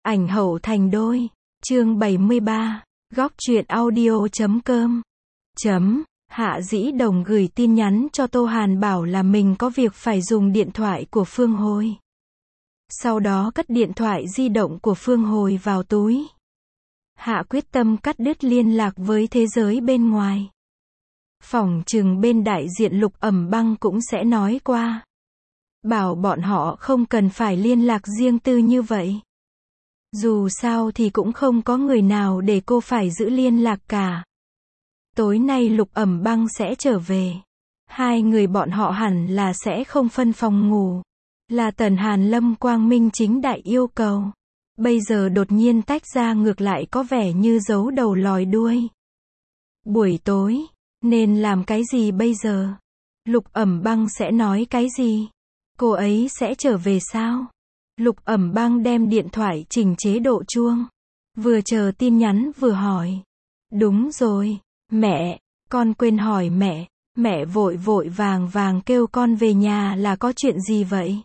ảnh hậu thành đôi. Chương 73. Góc truyện audio.com. Hạ Dĩ Đồng gửi tin nhắn cho Tô Hàn bảo là mình có việc phải dùng điện thoại của Phương Hồi. Sau đó cất điện thoại di động của Phương Hồi vào túi. Hạ quyết tâm cắt đứt liên lạc với thế giới bên ngoài. Phỏng chừng bên đại diện Lục Ẩm Băng cũng sẽ nói qua. Bảo bọn họ không cần phải liên lạc riêng tư như vậy. Dù sao thì cũng không có người nào để cô phải giữ liên lạc cả. Tối nay Lục Ẩm Băng sẽ trở về. Hai người bọn họ hẳn là sẽ không phân phòng ngủ. Là Tần Hàn Lâm quang minh chính đại yêu cầu. Bây giờ đột nhiên tách ra ngược lại có vẻ như giấu đầu lòi đuôi. Buổi tối, nên làm cái gì bây giờ? Lục Ẩm Băng sẽ nói cái gì? Cô ấy sẽ trở về sao? Lục Ẩm Băng đem điện thoại chỉnh chế độ chuông. Vừa chờ tin nhắn vừa hỏi. Đúng rồi, mẹ, con quên hỏi mẹ. Mẹ vội vội vàng kêu con về nhà là có chuyện gì vậy?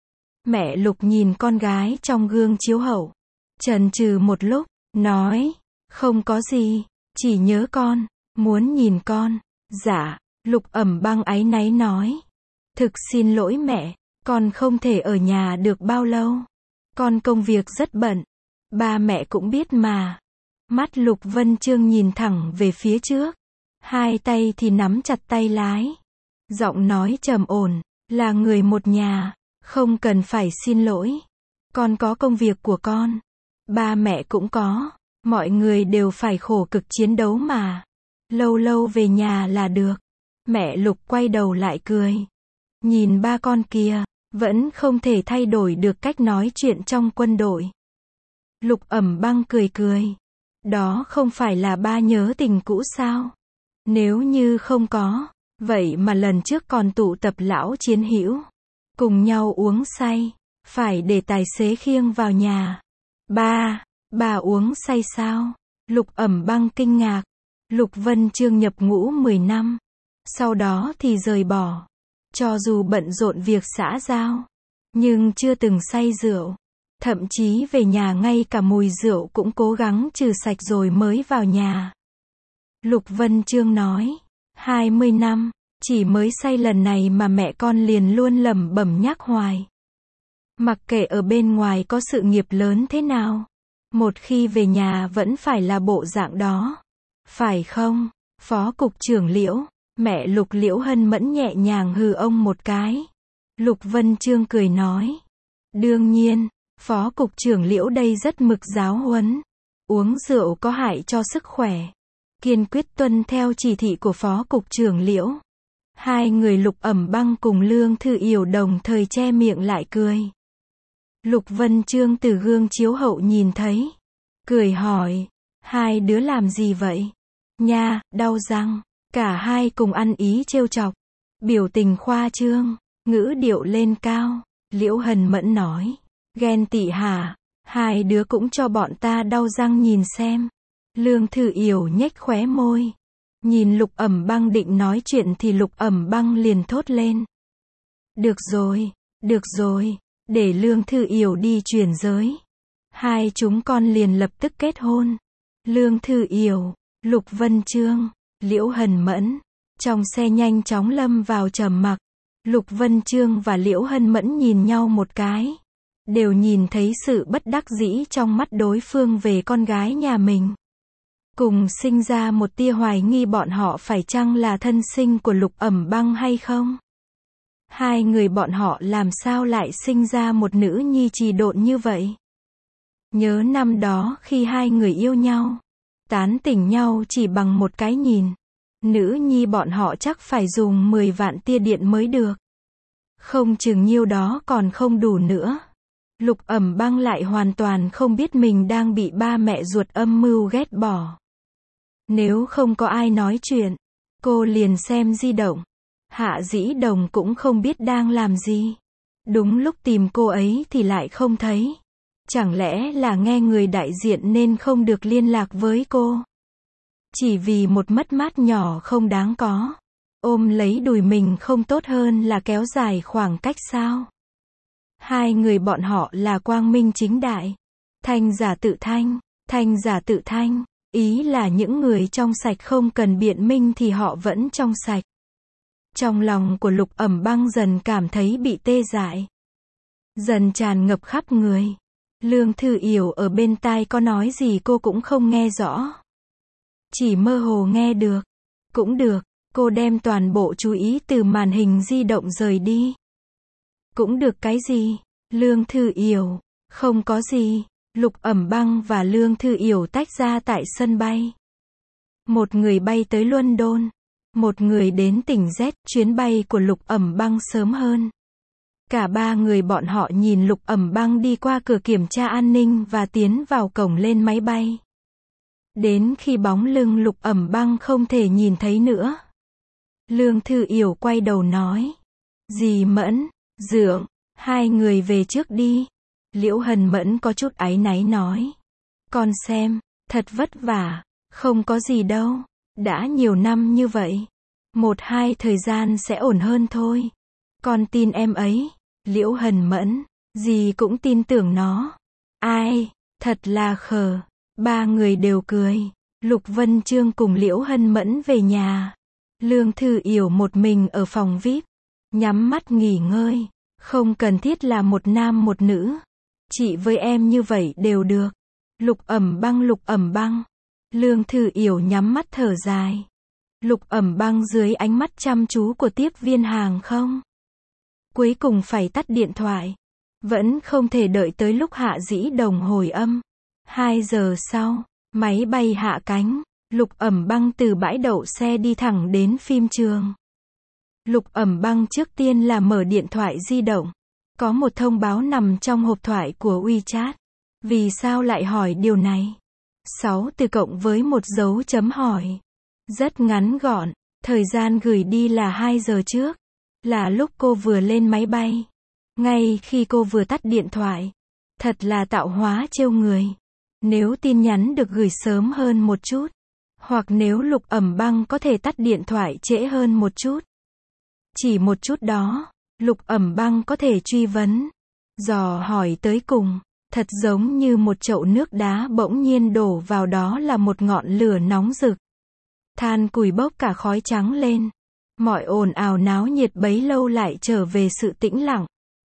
Mẹ Lục nhìn con gái trong gương chiếu hậu. Chần chừ một lúc, nói, không có gì, chỉ nhớ con, muốn nhìn con. Dạ, Lục Ẩm Băng áy náy nói. Thực xin lỗi mẹ, con không thể ở nhà được bao lâu. Con công việc rất bận. Ba mẹ cũng biết mà. Mắt Lục Vân Chương nhìn thẳng về phía trước. Hai tay thì nắm chặt tay lái. Giọng nói trầm ổn, là người một nhà, không cần phải xin lỗi. Con có công việc của con. Ba mẹ cũng có. Mọi người đều phải khổ cực chiến đấu mà. Lâu lâu về nhà là được. Mẹ Lục quay đầu lại cười. Nhìn ba con kia, vẫn không thể thay đổi được cách nói chuyện trong quân đội. Lục Ẩm Băng cười cười. Đó không phải là ba nhớ tình cũ sao? Nếu như không có, vậy mà lần trước còn tụ tập lão chiến hữu, cùng nhau uống say, phải để tài xế khiêng vào nhà. Ba uống say sao? Lục Ẩm Băng kinh ngạc. Lục Vân Chương nhập ngũ 10 năm, sau đó thì rời bỏ. Cho dù bận rộn việc xã giao, nhưng chưa từng say rượu. Thậm chí về nhà ngay cả mùi rượu cũng cố gắng trừ sạch rồi mới vào nhà. Lục Vân Chương nói, 20 năm, chỉ mới say lần này mà mẹ con liền luôn lẩm bẩm nhắc hoài. Mặc kệ ở bên ngoài có sự nghiệp lớn thế nào, một khi về nhà vẫn phải là bộ dạng đó. Phải không, Phó Cục trưởng Liễu? Mẹ Lục Liễu Hân Mẫn nhẹ nhàng hừ ông một cái. Lục Vân Chương cười nói. Đương nhiên, Phó Cục trưởng Liễu đây rất mực giáo huấn. Uống rượu có hại cho sức khỏe. Kiên quyết tuân theo chỉ thị của Phó Cục trưởng Liễu. Hai người Lục Ẩm Băng cùng Lương Thư Yểu đồng thời che miệng lại cười. Lục Vân Chương từ gương chiếu hậu nhìn thấy. Cười hỏi. Hai đứa làm gì vậy? Nha, đau răng. Cả hai cùng ăn ý trêu chọc. Biểu tình khoa trương, ngữ điệu lên cao. Liễu Hân Mẫn nói. Ghen tị hả? Hai đứa cũng cho bọn ta đau răng nhìn xem. Lương Thư Yểu nhếch khóe môi. Nhìn Lục Ẩm Băng định nói chuyện thì Lục Ẩm Băng liền thốt lên. Được rồi, để Lương Thư Yểu đi chuyển giới. Hai chúng con liền lập tức kết hôn. Lương Thư Yểu, Lục Vân Chương, Liễu Hân Mẫn. Trong xe nhanh chóng lâm vào trầm mặc. Lục Vân Chương và Liễu Hân Mẫn nhìn nhau một cái. Đều nhìn thấy sự bất đắc dĩ trong mắt đối phương về con gái nhà mình. Cùng sinh ra một tia hoài nghi bọn họ phải chăng là thân sinh của Lục Ẩm Băng hay không? Hai người bọn họ làm sao lại sinh ra một nữ nhi trì độn như vậy? Nhớ năm đó khi hai người yêu nhau, tán tỉnh nhau chỉ bằng một cái nhìn. Nữ nhi bọn họ chắc phải dùng 10 vạn tia điện mới được. Không chừng nhiêu đó còn không đủ nữa. Lục Ẩm Băng lại hoàn toàn không biết mình đang bị ba mẹ ruột âm mưu ghét bỏ. Nếu không có ai nói chuyện, cô liền xem di động. Hạ Dĩ Đồng cũng không biết đang làm gì. Đúng lúc tìm cô ấy thì lại không thấy. Chẳng lẽ là nghe người đại diện nên không được liên lạc với cô? Chỉ vì một mất mát nhỏ không đáng có. Ôm lấy đùi mình không tốt hơn là kéo dài khoảng cách sao? Hai người bọn họ là quang minh chính đại. Thanh giả tự thanh, thanh giả tự thanh, ý là những người trong sạch không cần biện minh thì họ vẫn trong sạch. Trong lòng của Lục Ẩm Băng dần cảm thấy bị tê dại, dần tràn ngập khắp người. Lương Thư Yểu ở bên tai có nói gì cô cũng không nghe rõ, chỉ mơ hồ nghe được. Cũng được, cô đem toàn bộ chú ý từ màn hình di động rời đi. Cũng được cái gì? Lương Thư Yểu, không có gì. Lục Ẩm Băng và Lương Thư Yểu tách ra tại sân bay. Một người bay tới London, một người đến tỉnh Z, chuyến bay của Lục Ẩm Băng sớm hơn. Cả ba người bọn họ nhìn Lục Ẩm Băng đi qua cửa kiểm tra an ninh và tiến vào cổng lên máy bay. Đến khi bóng lưng Lục Ẩm Băng không thể nhìn thấy nữa, Lương Thư Yểu quay đầu nói, dì Mẫn, Dượng, hai người về trước đi. Liễu Hân Mẫn có chút áy náy nói, con xem, thật vất vả. Không có gì đâu, đã nhiều năm như vậy, 1-2 thời gian sẽ ổn hơn thôi. Con tin em ấy. Liễu Hân Mẫn, dì cũng tin tưởng nó. Ai, thật là khờ. Ba người đều cười. Lục Vân Chương cùng Liễu Hân Mẫn về nhà. Lương Thư Yểu một mình ở phòng VIP, nhắm mắt nghỉ ngơi. Không cần thiết là một nam một nữ, chị với em như vậy đều được. Lục Ẩm Băng, Lục Ẩm Băng. Lương Thư Yểu nhắm mắt thở dài. Lục Ẩm Băng dưới ánh mắt chăm chú của tiếp viên hàng không, cuối cùng phải tắt điện thoại. Vẫn không thể đợi tới lúc Hạ Dĩ Đồng hồi âm. 2 giờ sau, máy bay hạ cánh. Lục Ẩm Băng từ bãi đậu xe đi thẳng đến phim trường. Lục Ẩm Băng trước tiên là mở điện thoại di động. Có một thông báo nằm trong hộp thoại của WeChat. Vì sao lại hỏi điều này? 6 từ cộng với một dấu chấm hỏi. Rất ngắn gọn, thời gian gửi đi là 2 giờ trước. Là lúc cô vừa lên máy bay. Ngay khi cô vừa tắt điện thoại. Thật là tạo hóa trêu người. Nếu tin nhắn được gửi sớm hơn một chút, hoặc nếu Lục Ẩm Băng có thể tắt điện thoại trễ hơn một chút, chỉ một chút đó, Lục Ẩm Băng có thể truy vấn, dò hỏi tới cùng. Thật giống như một chậu nước đá bỗng nhiên đổ vào đó là một ngọn lửa nóng rực. Than củi bốc cả khói trắng lên. Mọi ồn ào náo nhiệt bấy lâu lại trở về sự tĩnh lặng.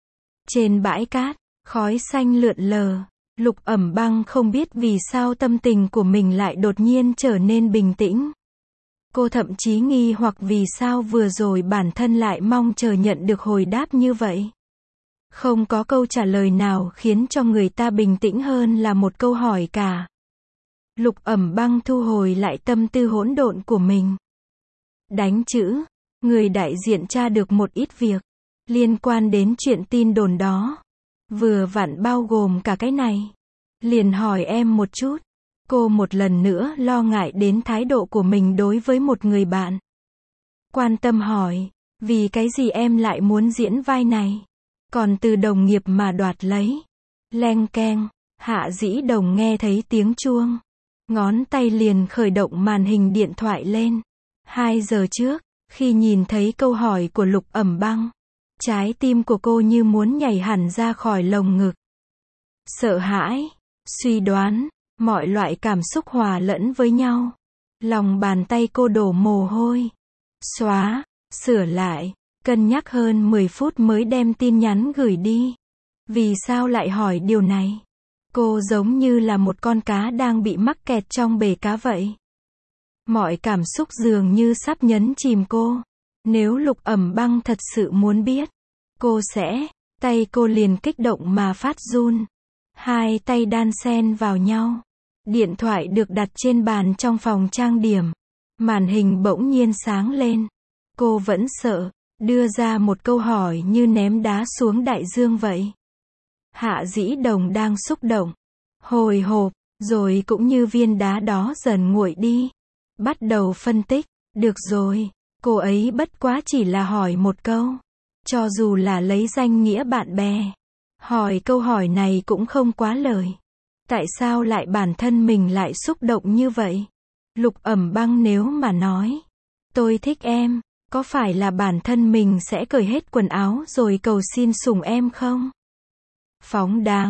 Trên bãi cát, khói xanh lượn lờ. Lục Ẩm Băng không biết vì sao tâm tình của mình lại đột nhiên trở nên bình tĩnh. Cô thậm chí nghi hoặc vì sao vừa rồi bản thân lại mong chờ nhận được hồi đáp như vậy. Không có câu trả lời nào khiến cho người ta bình tĩnh hơn là một câu hỏi cả. Lục Ẩm Băng thu hồi lại tâm tư hỗn độn của mình. Đánh chữ, người đại diện tra được một ít việc liên quan đến chuyện tin đồn đó. Vừa vặn bao gồm cả cái này. Liền hỏi em một chút. Cô một lần nữa lo ngại đến thái độ của mình đối với một người bạn. Quan tâm hỏi, vì cái gì em lại muốn diễn vai này? Còn từ đồng nghiệp mà đoạt lấy. Leng keng, Hạ Dĩ Đồng nghe thấy tiếng chuông. Ngón tay liền khởi động màn hình điện thoại lên. 2 giờ trước, khi nhìn thấy câu hỏi của Lục Ẩm Băng, trái tim của cô như muốn nhảy hẳn ra khỏi lồng ngực. Sợ hãi, suy đoán, mọi loại cảm xúc hòa lẫn với nhau. Lòng bàn tay cô đổ mồ hôi. Xóa, sửa lại, cân nhắc hơn 10 phút mới đem tin nhắn gửi đi. Vì sao lại hỏi điều này? Cô giống như là một con cá đang bị mắc kẹt trong bể cá vậy. Mọi cảm xúc dường như sắp nhấn chìm cô. Nếu Lục Ẩm Băng thật sự muốn biết, cô sẽ, tay cô liền kích động mà phát run. Hai tay đan xen vào nhau. Điện thoại được đặt trên bàn trong phòng trang điểm. Màn hình bỗng nhiên sáng lên. Cô vẫn sợ, đưa ra một câu hỏi như ném đá xuống đại dương vậy. Hạ Dĩ Đồng đang xúc động, hồi hộp, rồi cũng như viên đá đó dần nguội đi. Bắt đầu phân tích, được rồi, cô ấy bất quá chỉ là hỏi một câu. Cho dù là lấy danh nghĩa bạn bè, hỏi câu hỏi này cũng không quá lời. Tại sao lại bản thân mình lại xúc động như vậy? Lục Ẩm Băng nếu mà nói, tôi thích em, có phải là bản thân mình sẽ cởi hết quần áo rồi cầu xin sủng em không? Phóng đáng,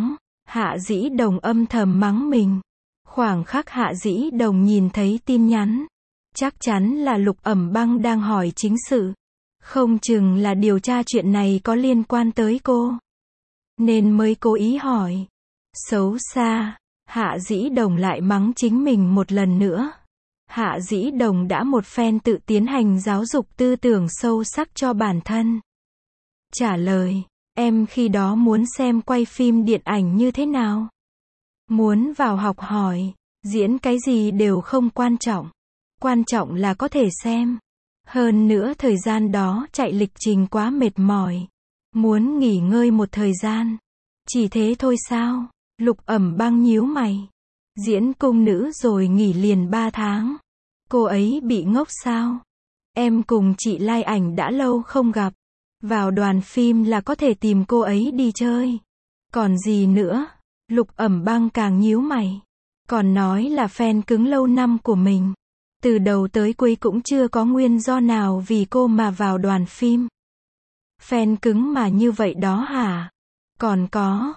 Hạ Dĩ Đồng âm thầm mắng mình. Khoảng khắc Hạ Dĩ Đồng nhìn thấy tin nhắn. Chắc chắn là Lục Ẩm Băng đang hỏi chính sự. Không chừng là điều tra chuyện này có liên quan tới cô. Nên mới cố ý hỏi. Xấu xa, Hạ Dĩ Đồng lại mắng chính mình một lần nữa. Hạ Dĩ Đồng đã một phen tự tiến hành giáo dục tư tưởng sâu sắc cho bản thân. Trả lời, em khi đó muốn xem quay phim điện ảnh như thế nào? Muốn vào học hỏi, diễn cái gì đều không quan trọng. Quan trọng là có thể xem. Hơn nữa thời gian đó chạy lịch trình quá mệt mỏi. Muốn nghỉ ngơi một thời gian. Chỉ thế thôi sao? Lục Ẩm Băng nhíu mày. Diễn cung nữ rồi nghỉ liền 3 tháng. Cô ấy bị ngốc sao? Em cùng chị Lai Ảnh đã lâu không gặp. Vào đoàn phim là có thể tìm cô ấy đi chơi. Còn gì nữa? Lục Ẩm Băng càng nhíu mày. Còn nói là fan cứng lâu năm của mình. Từ đầu tới cuối cũng chưa có nguyên do nào vì cô mà vào đoàn phim. Fan cứng mà như vậy đó hả? Còn có,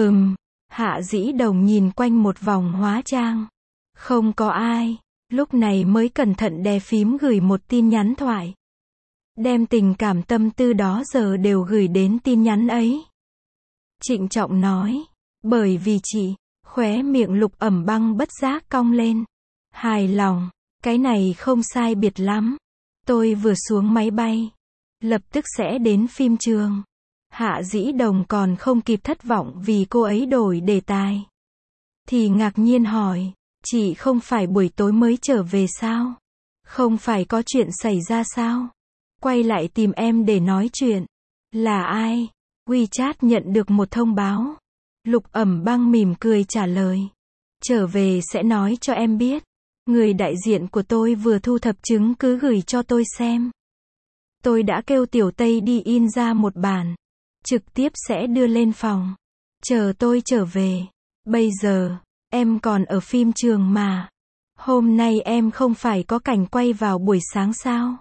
Hạ Dĩ Đồng nhìn quanh một vòng hóa trang. Không có ai. Lúc này mới cẩn thận đè phím gửi một tin nhắn thoại. Đem tình cảm tâm tư đó giờ đều gửi đến tin nhắn ấy. Trịnh trọng nói. Bởi vì chị, khóe miệng Lục Ẩm Băng bất giác cong lên. Hài lòng. Cái này không sai biệt lắm. Tôi vừa xuống máy bay. Lập tức sẽ đến phim trường. Hạ Dĩ Đồng còn không kịp thất vọng vì cô ấy đổi đề tài. Thì ngạc nhiên hỏi. Chị không phải buổi tối mới trở về sao? Không phải có chuyện xảy ra sao? Quay lại tìm em để nói chuyện. Là ai? WeChat nhận được một thông báo. Lục Ẩm Băng mỉm cười trả lời. Trở về sẽ nói cho em biết. Người đại diện của tôi vừa thu thập chứng cứ gửi cho tôi xem. Tôi đã kêu Tiểu Tây đi in ra một bản. Trực tiếp sẽ đưa lên phòng. Chờ tôi trở về. Bây giờ, em còn ở phim trường mà. Hôm nay em không phải có cảnh quay vào buổi sáng sao?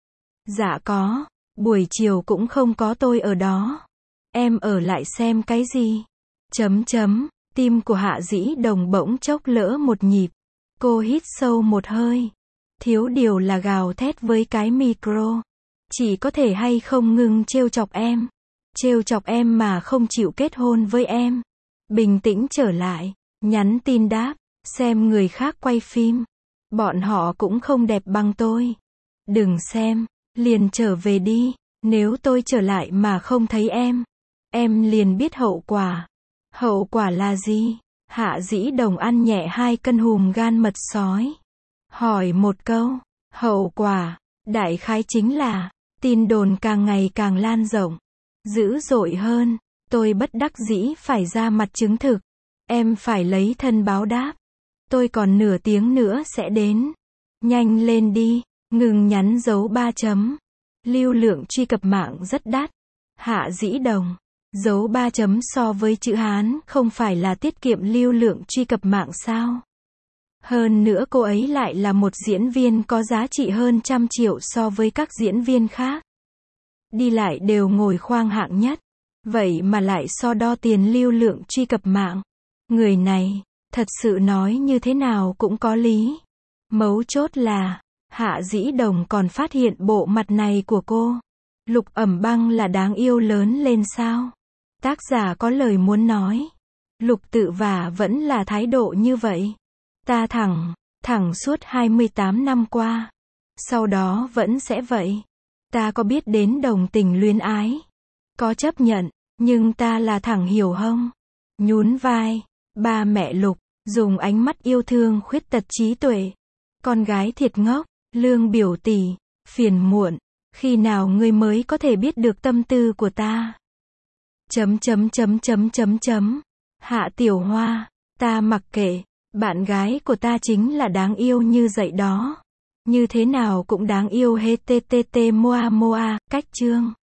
Dạ có. Buổi chiều cũng không có tôi ở đó. Em ở lại xem cái gì? Tim của Hạ Dĩ Đồng bỗng chốc lỡ một nhịp. Cô hít sâu một hơi. Thiếu điều là gào thét với cái micro. Chỉ có thể hay không ngừng trêu chọc em. Trêu chọc em mà không chịu kết hôn với em. Bình tĩnh trở lại. Nhắn tin đáp. Xem người khác quay phim. Bọn họ cũng không đẹp bằng tôi. Đừng xem. Liền trở về đi. Nếu tôi trở lại mà không thấy em liền biết hậu quả. Hậu quả là gì? Hạ Dĩ Đồng ăn nhẹ 2 cân hùm gan mật sói. Hỏi một câu. Hậu quả, đại khái chính là, tin đồn càng ngày càng lan rộng. Dữ dội hơn. Tôi bất đắc dĩ phải ra mặt chứng thực. Em phải lấy thân báo đáp. Tôi còn nửa tiếng nữa sẽ đến. Nhanh lên đi. Ngừng nhắn dấu 3 chấm. Lưu lượng truy cập mạng rất đắt. Hạ Dĩ Đồng. Dấu 3 chấm so với chữ Hán không phải là tiết kiệm lưu lượng truy cập mạng sao? Hơn nữa cô ấy lại là một diễn viên có giá trị hơn 100 triệu so với các diễn viên khác. Đi lại đều ngồi khoang hạng nhất. Vậy mà lại so đo tiền lưu lượng truy cập mạng. Người này, thật sự nói như thế nào cũng có lý. Mấu chốt là, Hạ Dĩ Đồng còn phát hiện bộ mặt này của cô. Lục Ẩm Băng là đáng yêu lớn lên sao? Tác giả có lời muốn nói. Lục Tự Vả vẫn là thái độ như vậy. Ta thẳng suốt 28 năm qua. Sau đó vẫn sẽ vậy. Ta có biết đến đồng tình luyến ái. Có chấp nhận, nhưng ta là thẳng hiểu không? Nhún vai. Ba mẹ Lục, dùng ánh mắt yêu thương khuyết tật trí tuệ. Con gái thiệt ngốc, Lương biểu tỷ, phiền muộn. Khi nào ngươi mới có thể biết được tâm tư của ta? Hạ Tiểu Hoa, ta mặc kệ, bạn gái của ta chính là đáng yêu như vậy đó. Như thế nào cũng đáng yêu hết. Moa, cách chương.